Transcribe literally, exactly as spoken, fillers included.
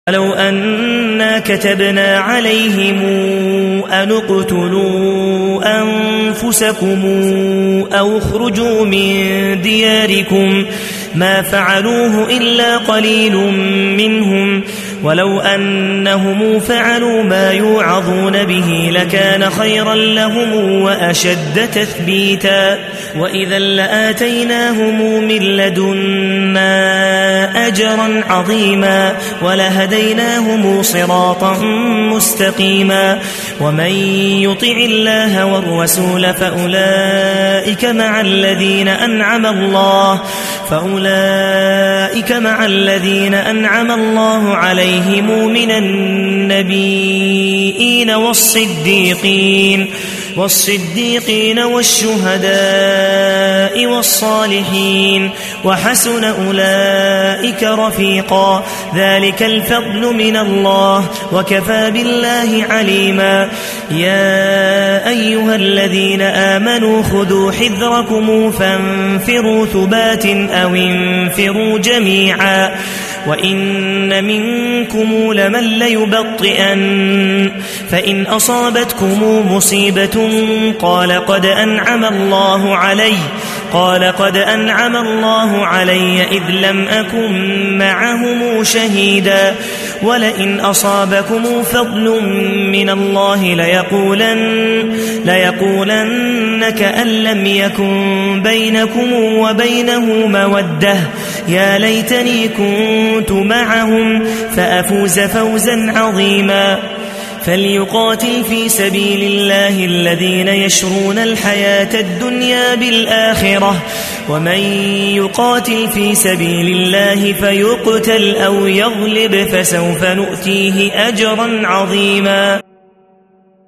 لو أنا كتبنا عليهم أن اقتلوا أنفسكم أو اخرجوا من دياركم ما فعلوه إلا قليل منهم ولو أنهم فعلوا ما يوعظون به لكان خيرا لهم وأشد تثبيتا وإذا لآتيناهم من لدنا أجرا عظيما ولهديناهم صراطا مستقيما ومن يطع الله والرسول فأولئك مع الذين أنعم الله فأولئك مع الذين أنعم الله عليهم من النبيين والصديقين والصديقين والشهداء والصالحين وحسن أولئك رفيقا ذلك الفضل من الله وكفى بالله عليما يا أيها الذين آمنوا خذوا حذركم فانفروا ثبات أو انفروا جميعا وإن منكم لمن ليبطئن فإن أصابتكم مصيبة قال قد أنعم الله علي قال قد أنعم الله علي إذ لم أكن معهم شهيدا ولئن أصابكم فضل من الله ليقولن, ليقولن كأن لم يكن بينكم وبينه مودة يا ليتني كنت معهم فأفوز فوزا عظيما فليقاتل في سبيل الله الذين يشرون الحياة الدنيا بالآخرة ومن يقاتل في سبيل الله فيقتل أو يغلب فسوف نؤتيه أجرا عظيما.